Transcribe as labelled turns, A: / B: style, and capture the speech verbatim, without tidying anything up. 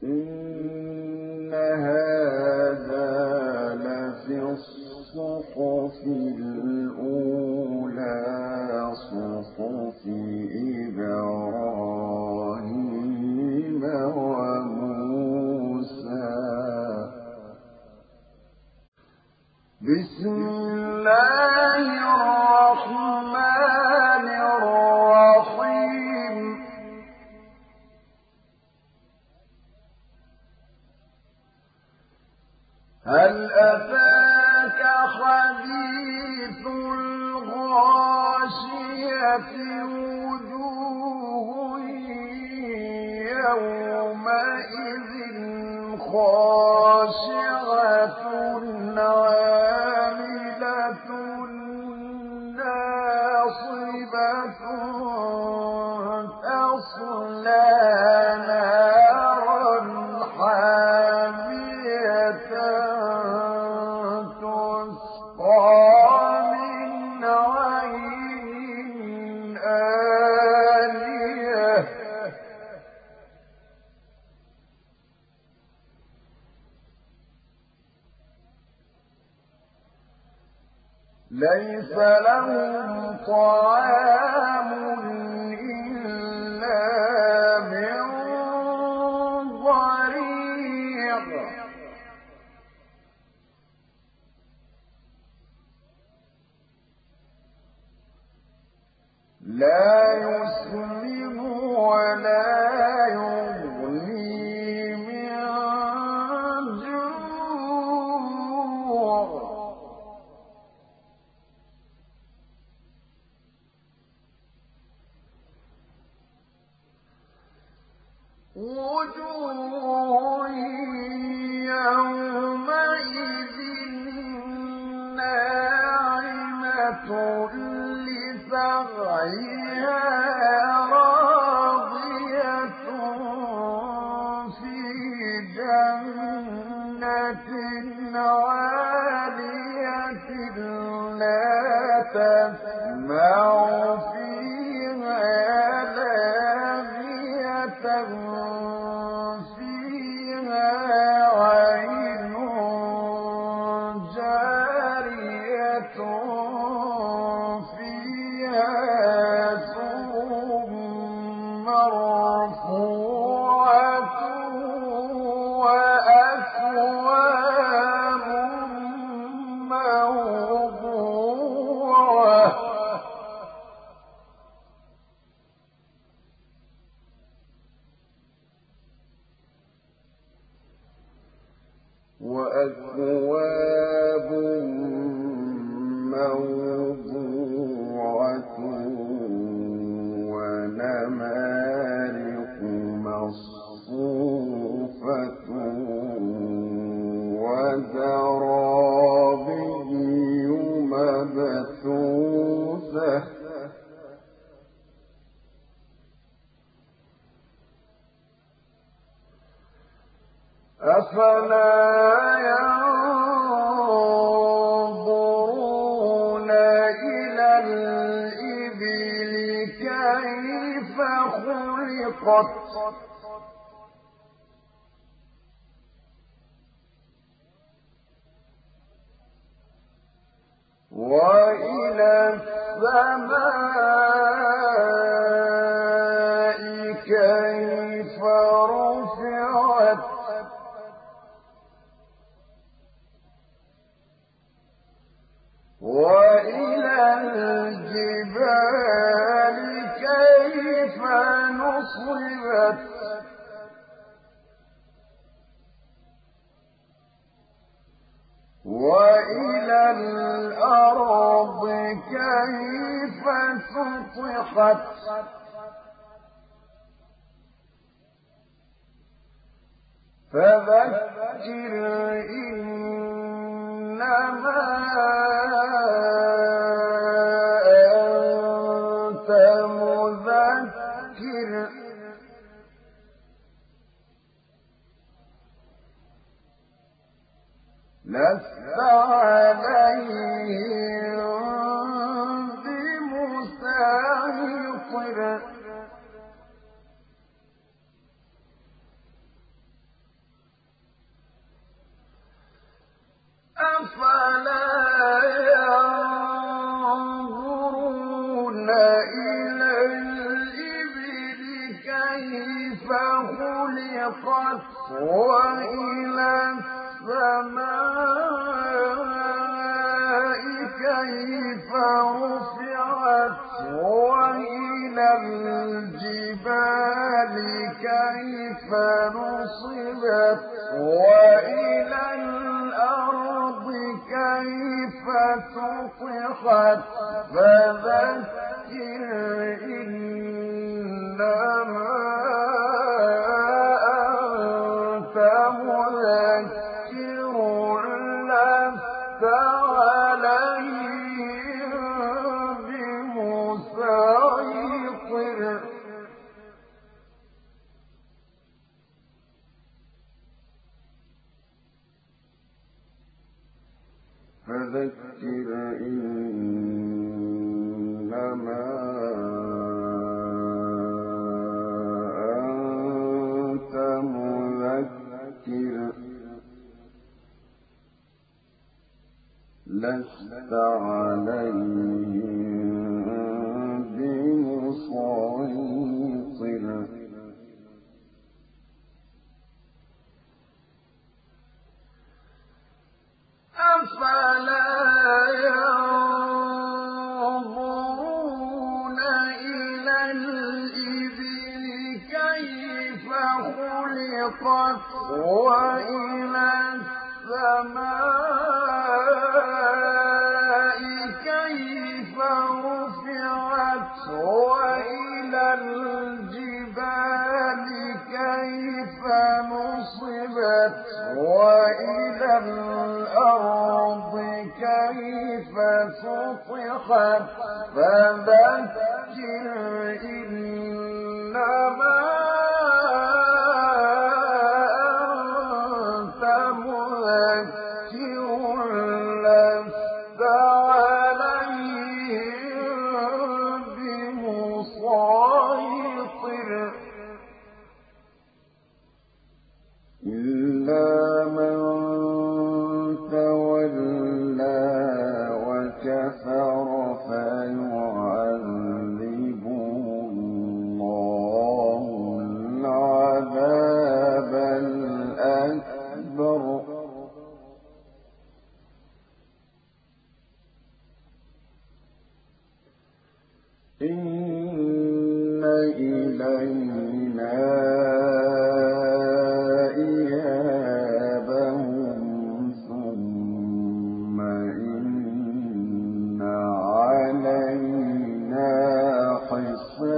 A: إن هذا لفي الصحف الأولى صحف إبراهيم وموسى. بسم الله الرحمن الرحيم. هل أتاك حديث الغاشية وجوه يومئذ خاشعة عاملة ناصبة تصلى نارا حامية تسقى من عين آنية ليس لهم طعام إلا من ضريع لا يسمن ولا يغني من جوع. وجوه يومئذ ناعمة لسعيها راضية في جنة عالية لا تسمع فيها لاغية فيها عين جارية فيها سرر مرفوعة وأكواب موضوعة وأكواب موضوعة ونمارق مصفوفة وزرابي مبثوثة أفلا ينظرون إلى الإبل كيف خلقت وإلى السماء كيف رفعت وإلى الجبال كيف نصبت وإلى الأرض كيف سطحت فذكر إنما أنت مذكر لست عليهم بمسيطر ينظرون إلى الإبل كيف خلقت وإلى السماء كيف رفعت وإلى الجبال كيف نصبت وإلى الأرض كيف سطحت فذكر إنما أنت مذكر لست عليهم بمسيطر فذكر إنما أنت مذكر لست عليهم بمسيطر أفلا ينظرون إلى الإبل كيف خلقت وإلى السماء كيف رفعت وإلى الجبال كيف نصبت وإلى الأرض كيف سطحت فذكر إنما أنت مذكر لست عليهم بمسيطر إلا من تولى وكفر فيعذبه الله العذاب الأكبر إن إلينا إيابهم ثم إن علينا حسابهم